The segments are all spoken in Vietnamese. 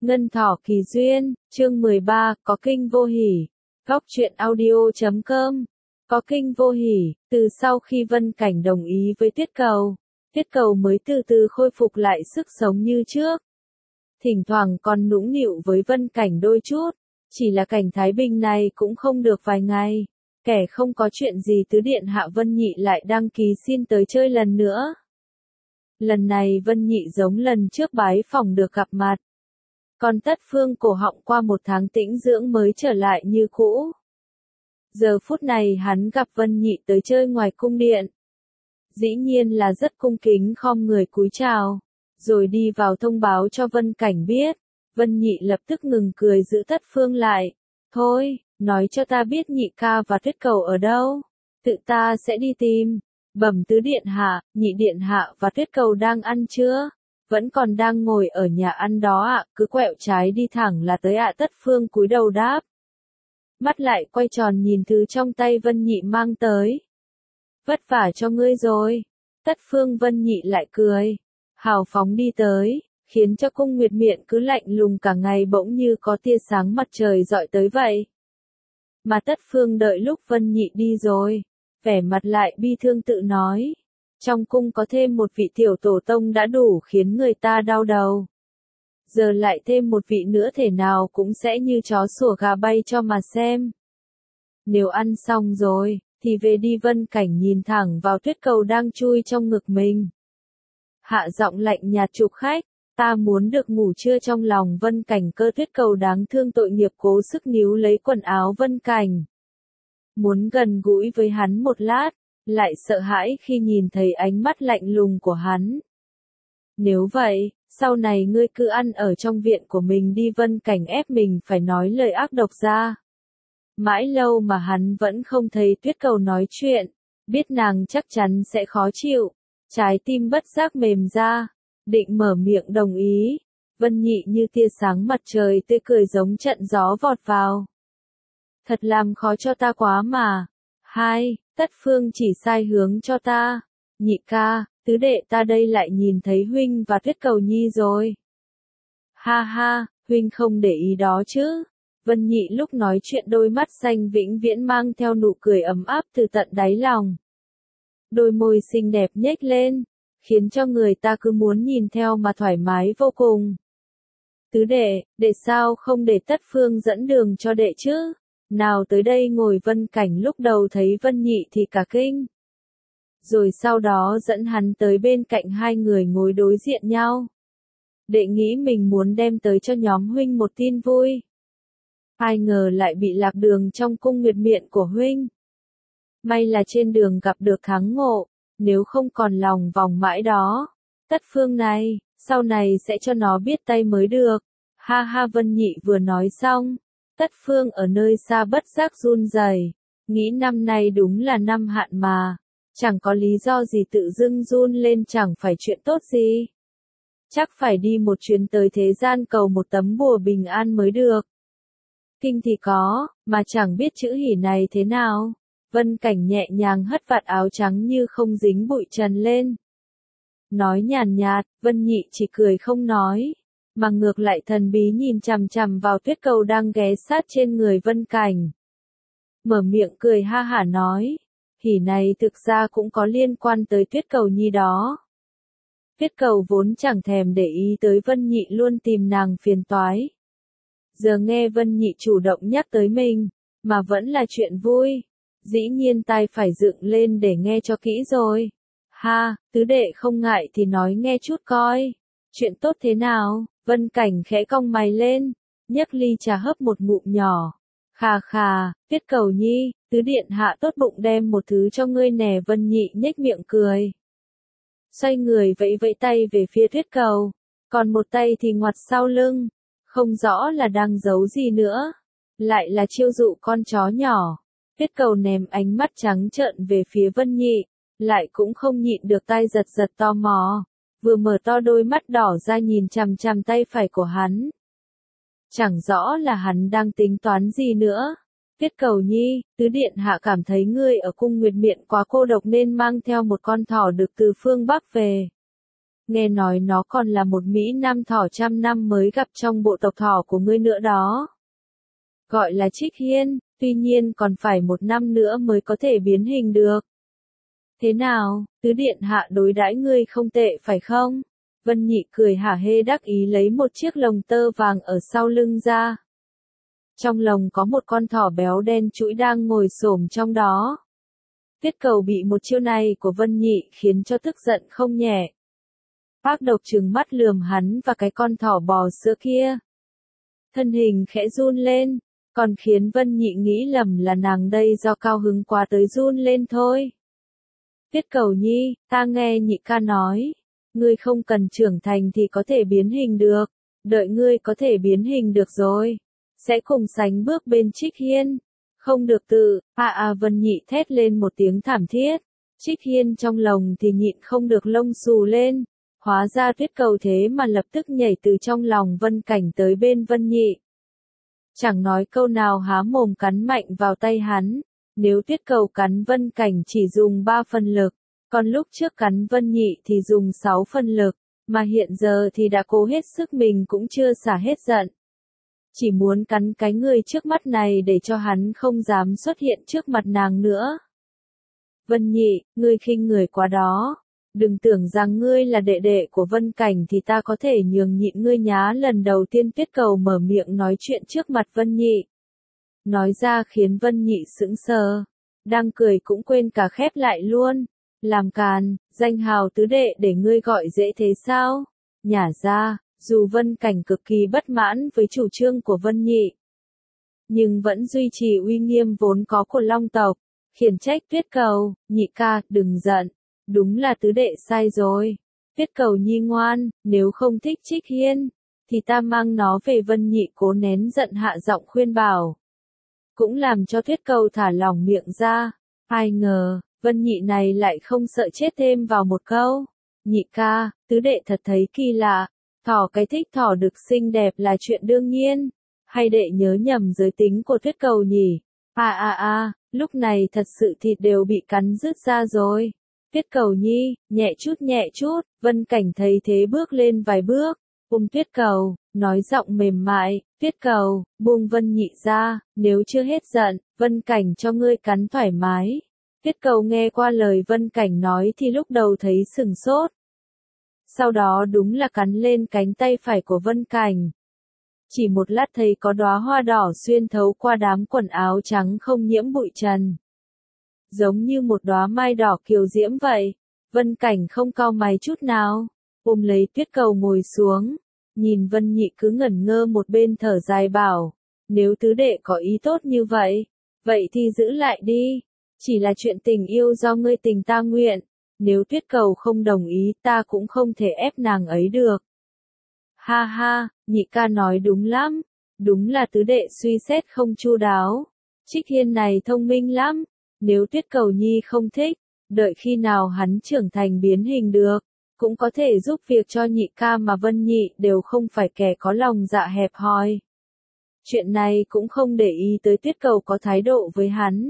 Ngân thỏ kỳ duyên, chương 13, có kinh vô hỉ. Góc truyện audio.com. Có kinh vô hỉ, từ sau khi Vân Cảnh đồng ý với Tuyết Cầu mới từ từ khôi phục lại sức sống như trước. Thỉnh thoảng còn nũng nịu với Vân Cảnh đôi chút, chỉ là cảnh Thái Bình này cũng không được vài ngày. Kẻ không có chuyện gì tứ điện hạ Vân Nhị lại đăng ký xin tới chơi lần nữa. Lần này Vân Nhị giống lần trước bái phỏng được gặp mặt. Còn Tất Phương cổ họng qua một tháng tĩnh dưỡng mới trở lại như cũ. Giờ phút này hắn gặp Vân Nhị tới chơi ngoài cung điện. Dĩ nhiên là rất cung kính khom người cúi chào, rồi đi vào thông báo cho Vân Cảnh biết. Vân Nhị lập tức ngừng cười giữ Tất Phương lại. Thôi, nói cho ta biết Nhị ca và Tuyết Cầu ở đâu. Tự ta sẽ đi tìm. Bẩm tứ điện hạ, Nhị điện hạ và Tuyết Cầu đang ăn chưa? Vẫn còn đang ngồi ở nhà ăn đó ạ, cứ quẹo trái đi thẳng là tới ạ. Tất Phương cúi đầu đáp. Mắt lại quay tròn nhìn thứ trong tay Vân Nhị mang tới. Vất vả cho ngươi rồi. Tất Phương Vân Nhị lại cười. Hào phóng đi tới, khiến cho cung Nguyệt Miện cứ lạnh lùng cả ngày bỗng như có tia sáng mặt trời dọi tới vậy. Mà Tất Phương đợi lúc Vân Nhị đi rồi, vẻ mặt lại bi thương tự nói. Trong cung có thêm một vị tiểu tổ tông đã đủ khiến người ta đau đầu. Giờ lại thêm một vị nữa thể nào cũng sẽ như chó sủa gà bay cho mà xem. Nếu ăn xong rồi, thì về đi. Vân Cảnh nhìn thẳng vào Tuyết Cầu đang chui trong ngực mình. Hạ giọng lạnh nhạt chụp khách, ta muốn được ngủ trưa. Trong lòng Vân Cảnh cơ Tuyết Cầu đáng thương tội nghiệp cố sức níu lấy quần áo Vân Cảnh. Muốn gần gũi với hắn một lát, lại sợ hãi khi nhìn thấy ánh mắt lạnh lùng của hắn. Nếu vậy, sau này ngươi cứ ăn ở trong viện của mình đi. Vân Cảnh ép mình phải nói lời ác độc ra. Mãi lâu mà hắn vẫn không thấy Tuyết Cầu nói chuyện, biết nàng chắc chắn sẽ khó chịu. Trái tim bất giác mềm ra, định mở miệng đồng ý. Vân Nhị như tia sáng mặt trời tươi cười giống trận gió vọt vào. Thật làm khó cho ta quá mà. Hai, Tất Phương chỉ sai hướng cho ta. Nhị ca, tứ đệ ta đây lại nhìn thấy huynh và Tuyết Cầu nhi rồi. Ha ha, huynh không để ý đó chứ. Vân Nhị lúc nói chuyện đôi mắt xanh vĩnh viễn mang theo nụ cười ấm áp từ tận đáy lòng. Đôi môi xinh đẹp nhếch lên, khiến cho người ta cứ muốn nhìn theo mà thoải mái vô cùng. Tứ đệ sao không để Tất Phương dẫn đường cho đệ chứ? Nào tới đây ngồi. Vân Cảnh lúc đầu thấy Vân Nhị thì cả kinh. Rồi sau đó dẫn hắn tới bên cạnh hai người ngồi đối diện nhau. Đệ nghĩ mình muốn đem tới cho nhóm huynh một tin vui. Ai ngờ lại bị lạc đường trong cung Nguyệt Miện của huynh. May là trên đường gặp được Thắng Ngộ, nếu không còn lòng vòng mãi đó. Tất Phương này, sau này sẽ cho nó biết tay mới được. Ha ha. Vân Nhị vừa nói xong, Tất Phương ở nơi xa bất giác run rẩy, nghĩ năm nay đúng là năm hạn mà, chẳng có lý do gì tự dưng run lên, chẳng phải chuyện tốt gì. Chắc phải đi một chuyến tới thế gian cầu một tấm bùa bình an mới được. Kinh thì có, mà chẳng biết chữ hỉ này thế nào. Vân Cảnh nhẹ nhàng hất vạt áo trắng như không dính bụi trần lên. Nói nhàn nhạt, Vân Nhị chỉ cười không nói, mà ngược lại thần bí nhìn chằm chằm vào Tuyết Cầu đang ghé sát trên người Vân Cảnh. Mở miệng cười ha hả nói, hỉ này thực ra cũng có liên quan tới Tuyết Cầu nhi đó. Tuyết Cầu vốn chẳng thèm để ý tới Vân Nhị luôn tìm nàng phiền toái. Giờ nghe Vân Nhị chủ động nhắc tới mình, mà vẫn là chuyện vui. Dĩ nhiên tai phải dựng lên để nghe cho kỹ rồi. Ha, tứ đệ không ngại thì nói nghe chút coi. Chuyện tốt thế nào? Vân Cảnh khẽ cong mày lên, nhấc ly trà hấp một ngụm nhỏ. Khà khà, Tuyết Cầu nhi, tứ điện hạ tốt bụng đem một thứ cho ngươi nè. Vân Nhị nhếch miệng cười. Xoay người vẫy vẫy tay về phía Tuyết Cầu, còn một tay thì ngoặt sau lưng. Không rõ là đang giấu gì nữa. Lại là chiêu dụ con chó nhỏ. Tuyết Cầu ném ánh mắt trắng trợn về phía Vân Nhị, lại cũng không nhịn được tai giật giật tò mò. Vừa mở to đôi mắt đỏ ra nhìn chằm chằm tay phải của hắn. Chẳng rõ là hắn đang tính toán gì nữa. Tuyết Cầu nhi, tứ điện hạ cảm thấy ngươi ở cung Nguyệt Miện quá cô độc nên mang theo một con thỏ đực từ phương Bắc về. nghe nói nó còn là một Mỹ Nam thỏ trăm năm mới gặp trong bộ tộc thỏ của ngươi nữa đó. Gọi là Trích Hiên, tuy nhiên còn phải 1 năm nữa mới có thể biến hình được. Thế nào, tứ điện hạ đối đãi ngươi không tệ phải không? Vân Nhị cười hả hê đắc ý lấy một chiếc lồng tơ vàng ở sau lưng ra. Trong lồng có một con thỏ béo đen trũi đang ngồi xổm trong đó. Tiết Cầu bị một chiêu này của Vân Nhị khiến cho tức giận không nhẹ. Bác độc trừng mắt lườm hắn và cái con thỏ bò sữa kia. Thân hình khẽ run lên, còn khiến Vân Nhị nghĩ lầm là nàng đây do cao hứng quá tới run lên thôi. Tiết Cầu nhi, ta nghe nhị ca nói, ngươi không cần trưởng thành thì có thể biến hình được, đợi ngươi có thể biến hình được rồi, sẽ cùng sánh bước bên Trích Hiên. Không được tự, Vân Nhị thét lên một tiếng thảm thiết. Trích Hiên trong lòng thì nhịn không được lông xù lên. Hóa ra Tiết Cầu thế mà lập tức nhảy từ trong lòng Vân Cảnh tới bên Vân Nhị. Chẳng nói câu nào há mồm cắn mạnh vào tay hắn. Nếu Tiết Cầu cắn Vân Cảnh chỉ dùng 3 phần lực, còn lúc trước cắn Vân Nhị thì dùng 6 phần lực, mà hiện giờ thì đã cố hết sức mình cũng chưa xả hết giận. Chỉ muốn cắn cái người trước mắt này để cho hắn không dám xuất hiện trước mặt nàng nữa. Vân Nhị, ngươi khinh người quá đó. Đừng tưởng rằng ngươi là đệ đệ của Vân Cảnh thì ta có thể nhường nhịn ngươi nhá. Lần đầu tiên Tiết Cầu mở miệng nói chuyện trước mặt Vân Nhị. Nói ra khiến Vân Nhị sững sờ. Đang cười cũng quên cả khép lại luôn. Làm càn, danh hào tứ đệ để ngươi gọi dễ thế sao? Nhả ra. Dù Vân Cảnh cực kỳ bất mãn với chủ trương của Vân Nhị, nhưng vẫn duy trì uy nghiêm vốn có của Long tộc, khiển trách Tiết Cầu, nhị ca, đừng giận, đúng là tứ đệ sai rồi. Tiết Cầu nhi ngoan, nếu không thích Trích Hiên, thì ta mang nó về. Vân Nhị cố nén giận hạ giọng khuyên bảo. Cũng làm cho Tiết Cầu thả lỏng miệng ra, ai ngờ, Vân Nhị này lại không sợ chết thêm vào một câu. Nhị ca, tứ đệ thật thấy kỳ lạ. Thỏ cái thích thỏ đực xinh đẹp là chuyện đương nhiên, hay đệ nhớ nhầm giới tính của Tiết Cầu nhỉ? Lúc này thật sự thịt đều bị cắn rứt ra rồi. Tiết Cầu nhi, nhẹ chút, Vân Cảnh thấy thế bước lên vài bước, Tiết Cầu, nói giọng mềm mại, Tiết Cầu, buông Vân Nhị ra, nếu chưa hết giận, Vân Cảnh cho ngươi cắn thoải mái. Tiết Cầu nghe qua lời Vân Cảnh nói thì lúc đầu thấy sừng sốt. Sau đó đúng là cắn lên cánh tay phải của Vân Cảnh. Chỉ một lát thấy có đóa hoa đỏ xuyên thấu qua đám quần áo trắng không nhiễm bụi trần. Giống như một đóa mai đỏ kiều diễm vậy. Vân Cảnh không cau mày chút nào. Ôm lấy Tiết Cầu ngồi xuống. Nhìn Vân Nhị cứ ngẩn ngơ một bên thở dài bảo. Nếu tứ đệ có ý tốt như vậy, vậy thì giữ lại đi. Chỉ là chuyện tình yêu do ngươi tình ta nguyện. Nếu Tiết Cầu không đồng ý ta cũng không thể ép nàng ấy được. Ha ha, nhị ca nói đúng lắm. Đúng là tứ đệ suy xét không chu đáo. Trích Hiên này thông minh lắm. Nếu Tiết Cầu nhi không thích, đợi khi nào hắn trưởng thành biến hình được, cũng có thể giúp việc cho nhị ca mà Vân Nhị đều không phải kẻ có lòng dạ hẹp hòi. Chuyện này cũng không để ý tới Tiết Cầu có thái độ với hắn.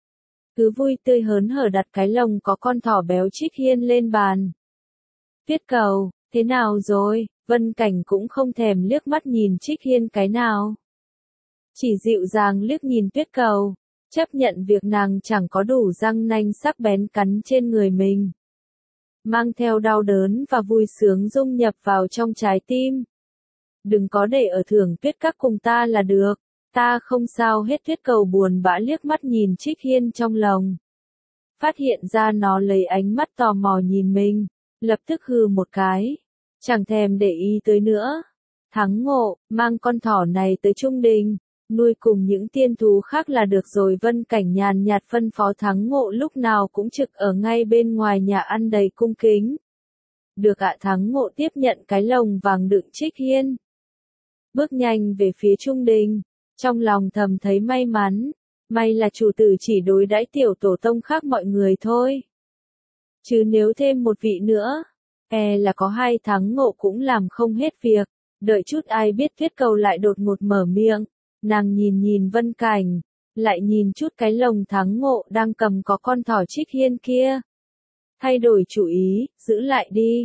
Cứ vui tươi hớn hở đặt cái lồng có con thỏ béo Trích Hiên lên bàn. Tiết Cầu, thế nào rồi? Vân Cảnh cũng không thèm liếc mắt nhìn Trích Hiên cái nào. Chỉ dịu dàng liếc nhìn Tiết Cầu, chấp nhận việc nàng chẳng có đủ răng nanh sắc bén cắn trên người mình. Mang theo đau đớn và vui sướng dung nhập vào trong trái tim. Đừng có để ở Thưởng Tuyết Các cùng ta là được. Ta không sao hết. Tiết Cầu buồn bã liếc mắt nhìn Trích Hiên trong lòng. Phát hiện ra nó lấy ánh mắt tò mò nhìn mình, lập tức hừ một cái. Chẳng thèm để ý tới nữa. Thắng Ngộ, mang con thỏ này tới Trung Đình, nuôi cùng những tiên thú khác là được rồi. Vân Cảnh nhàn nhạt phân phó Thắng Ngộ lúc nào cũng trực ở ngay bên ngoài nhà ăn đầy cung kính. Được ạ. Thắng Ngộ tiếp nhận cái lồng vàng đựng Trích Hiên. Bước nhanh về phía Trung Đình. Trong lòng thầm thấy may mắn, may là chủ tử chỉ đối đãi tiểu tổ tông khác mọi người thôi. Chứ nếu thêm một vị nữa, là có 2 Thắng Ngộ cũng làm không hết việc. Đợi chút ai biết Tiết Cầu lại đột ngột mở miệng, nàng nhìn Vân Cảnh, lại nhìn chút cái lồng Thắng Ngộ đang cầm có con thỏ Trích Hiên kia. Thay đổi chủ ý, giữ lại đi,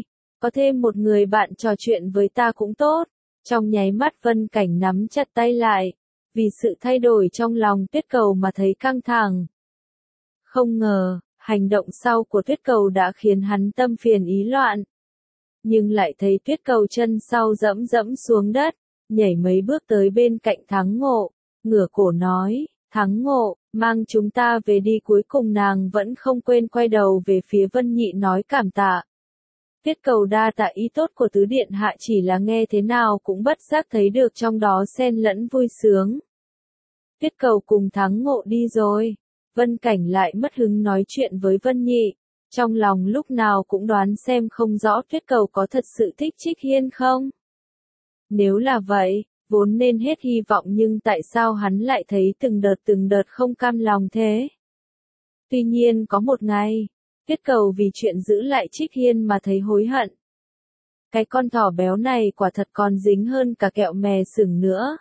có thêm một người bạn trò chuyện với ta cũng tốt. Trong nháy mắt Vân Cảnh nắm chặt tay lại, vì sự thay đổi trong lòng Tuyết Cầu mà thấy căng thẳng. Không ngờ, hành động sau của Tuyết Cầu đã khiến hắn tâm phiền ý loạn. Nhưng lại thấy Tuyết Cầu chân sau dẫm dẫm xuống đất, nhảy mấy bước tới bên cạnh Thắng Ngộ, ngửa cổ nói, Thắng Ngộ, mang chúng ta về đi. Cuối cùng nàng vẫn không quên quay đầu về phía Vân Nhị nói cảm tạ. Tuyết Cầu đa tạ ý tốt của tứ điện hạ, chỉ là nghe thế nào cũng bất giác thấy được trong đó xen lẫn vui sướng. Tuyết Cầu cùng Thắng Ngộ đi rồi, Vân Cảnh lại mất hứng nói chuyện với Vân Nhị, trong lòng lúc nào cũng đoán xem không rõ Tuyết Cầu có thật sự thích Trích Hiên không. Nếu là vậy, vốn nên hết hy vọng, nhưng tại sao hắn lại thấy từng đợt không cam lòng thế? Tuy nhiên có một ngày, Tuyết Cầu vì chuyện giữ lại Trích Hiên mà thấy hối hận. Cái con thỏ béo này quả thật còn dính hơn cả kẹo mè sừng nữa.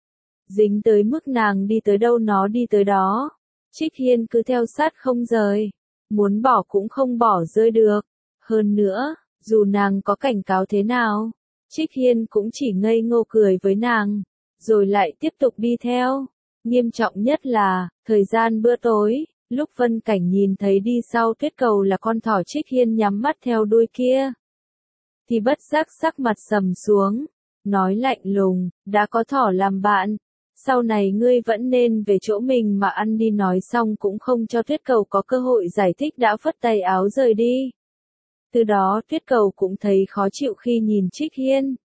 Dính tới mức nàng đi tới đâu nó đi tới đó. Trích Hiên cứ theo sát không rời, muốn bỏ cũng không bỏ rơi được. Hơn nữa, dù nàng có cảnh cáo thế nào, Trích Hiên cũng chỉ ngây ngô cười với nàng, rồi lại tiếp tục đi theo. Nghiêm trọng nhất là, thời gian bữa tối, lúc Vân Cảnh nhìn thấy đi sau Tuyết Cầu là con thỏ Trích Hiên nhắm mắt theo đuôi kia, thì bất giác sắc mặt sầm xuống, nói lạnh lùng, đã có thỏ làm bạn, sau này ngươi vẫn nên về chỗ mình mà ăn đi. Nói xong cũng không cho Tuyết Cầu có cơ hội giải thích đã phất tay áo rời đi. Từ đó Tuyết Cầu cũng thấy khó chịu khi nhìn Trích Hiên.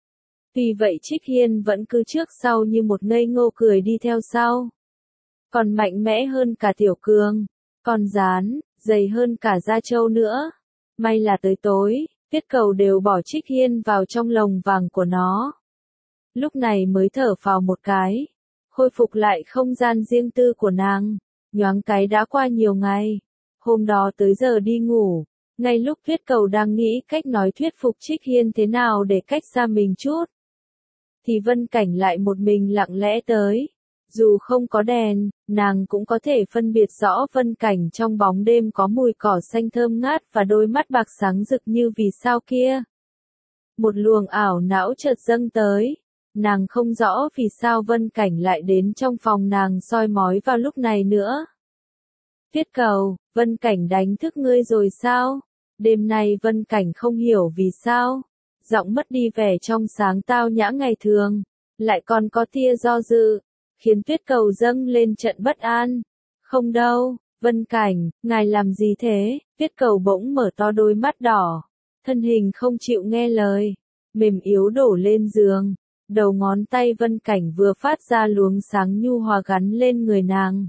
Tuy vậy Trích Hiên vẫn cứ trước sau như một ngây ngô cười đi theo sau. Còn mạnh mẽ hơn cả Tiểu Cường, còn dán, dày hơn cả Da Trâu nữa. May là tới tối, Tuyết Cầu đều bỏ Trích Hiên vào trong lồng vàng của nó. Lúc này mới thở phào một cái, khôi phục lại không gian riêng tư của nàng. Nhoáng cái đã qua nhiều ngày. Hôm đó tới giờ đi ngủ, ngay lúc Tuyết Cầu đang nghĩ cách nói thuyết phục Trích Hiên thế nào để cách xa mình chút, thì Vân Cảnh lại một mình lặng lẽ tới. Dù không có đèn, nàng cũng có thể phân biệt rõ Vân Cảnh trong bóng đêm có mùi cỏ xanh thơm ngát và đôi mắt bạc sáng rực như vì sao kia. Một luồng ảo não chợt dâng tới. Nàng không rõ vì sao Vân Cảnh lại đến trong phòng nàng soi mói vào lúc này nữa. Tuyết Cầu, Vân Cảnh đánh thức ngươi rồi sao? Đêm nay Vân Cảnh không hiểu vì sao, giọng mất đi vẻ trong sáng tao nhã ngày thường, lại còn có tia do dự, khiến Tuyết Cầu dâng lên trận bất an. Không đâu, Vân Cảnh, ngài làm gì thế? Tuyết Cầu bỗng mở to đôi mắt đỏ, thân hình không chịu nghe lời, mềm yếu đổ lên giường. Đầu ngón tay Vân Cảnh vừa phát ra luồng sáng nhu hòa gắn lên người nàng,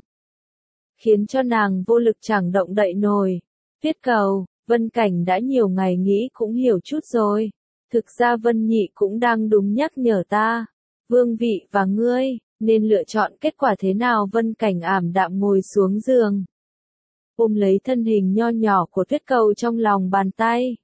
khiến cho nàng vô lực chẳng động đậy nổi. Tuyết Cầu, Vân Cảnh đã nhiều ngày nghĩ cũng hiểu chút rồi. Thực ra Vân Nhị cũng đang đúng nhắc nhở ta. Vương vị và ngươi, nên lựa chọn kết quả thế nào? Vân Cảnh ảm đạm ngồi xuống giường, ôm lấy thân hình nho nhỏ của Tuyết Cầu trong lòng bàn tay,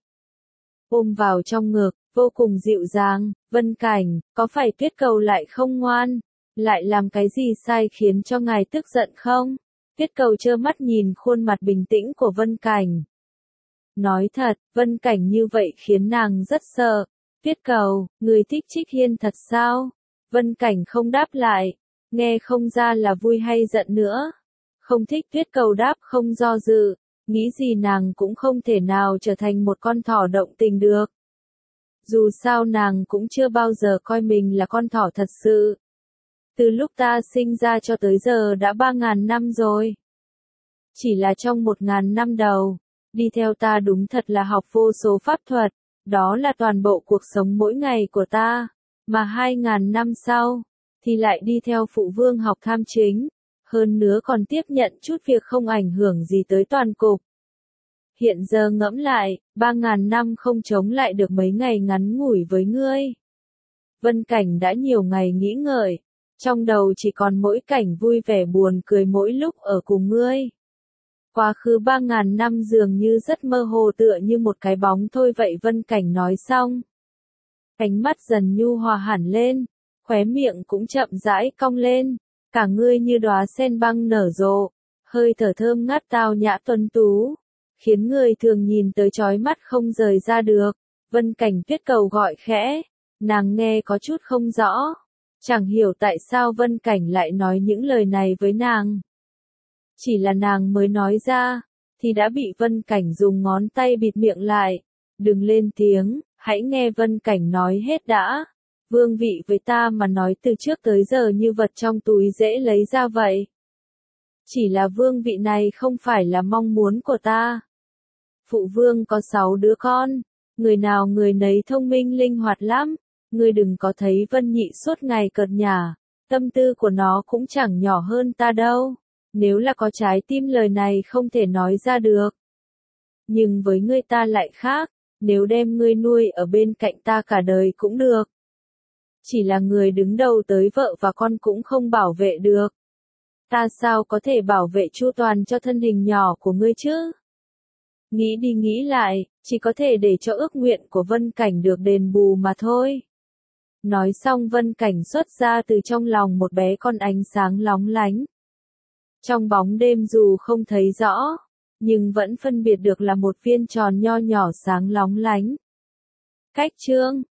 ôm vào trong ngực, vô cùng dịu dàng. Vân Cảnh, có phải Tuyết Cầu lại không ngoan? Lại làm cái gì sai khiến cho ngài tức giận không? Tuyết Cầu trơ mắt nhìn khuôn mặt bình tĩnh của Vân Cảnh. Nói thật, Vân Cảnh như vậy khiến nàng rất sợ. Tuyết Cầu, người thích Trích Hiên thật sao? Vân Cảnh không đáp lại, nghe không ra là vui hay giận nữa. Không thích. Tuyết Cầu đáp không do dự, nghĩ gì nàng cũng không thể nào trở thành một con thỏ động tình được. Dù sao nàng cũng chưa bao giờ coi mình là con thỏ thật sự. Từ lúc ta sinh ra cho tới giờ đã 3.000 năm rồi. Chỉ là trong 1.000 năm đầu, đi theo ta đúng thật là học vô số pháp thuật, đó là toàn bộ cuộc sống mỗi ngày của ta. Mà 2.000 năm sau, thì lại đi theo phụ vương học tham chính, hơn nữa còn tiếp nhận chút việc không ảnh hưởng gì tới toàn cục. Hiện giờ ngẫm lại, 3.000 năm không chống lại được mấy ngày ngắn ngủi với ngươi. Vân Cảnh đã nhiều ngày nghĩ ngợi, trong đầu chỉ còn mỗi cảnh vui vẻ buồn cười mỗi lúc ở cùng ngươi. Quá khứ 3.000 năm dường như rất mơ hồ, tựa như một cái bóng thôi vậy. Vân Cảnh nói xong, ánh mắt dần nhu hòa hẳn lên, khóe miệng cũng chậm rãi cong lên, cả ngươi như đóa sen băng nở rộ, hơi thở thơm ngát tao nhã tuấn tú, khiến người thường nhìn tới chói mắt không rời ra được. Vân Cảnh Tuyết Cầu gọi khẽ, nàng nghe có chút không rõ. Chẳng hiểu tại sao Vân Cảnh lại nói những lời này với nàng. Chỉ là nàng mới nói ra, thì đã bị Vân Cảnh dùng ngón tay bịt miệng lại. Đừng lên tiếng, hãy nghe Vân Cảnh nói hết đã. Vương vị với ta mà nói từ trước tới giờ như vật trong túi dễ lấy ra vậy. Chỉ là vương vị này không phải là mong muốn của ta. Phụ vương có 6 đứa con, người nào người nấy thông minh linh hoạt lắm. Ngươi đừng có thấy Vân Nhị suốt ngày cợt nhả, tâm tư của nó cũng chẳng nhỏ hơn ta đâu. Nếu là có trái tim lời này không thể nói ra được. Nhưng với ngươi ta lại khác, nếu đem ngươi nuôi ở bên cạnh ta cả đời cũng được. Chỉ là người đứng đầu tới vợ và con cũng không bảo vệ được. Ta sao có thể bảo vệ chu toàn cho thân hình nhỏ của ngươi chứ? Nghĩ đi nghĩ lại, chỉ có thể để cho ước nguyện của Vân Cảnh được đền bù mà thôi. Nói xong Vân Cảnh xuất ra từ trong lòng một bé con ánh sáng lóng lánh. Trong bóng đêm dù không thấy rõ, nhưng vẫn phân biệt được là một viên tròn nho nhỏ sáng lóng lánh. Cách chương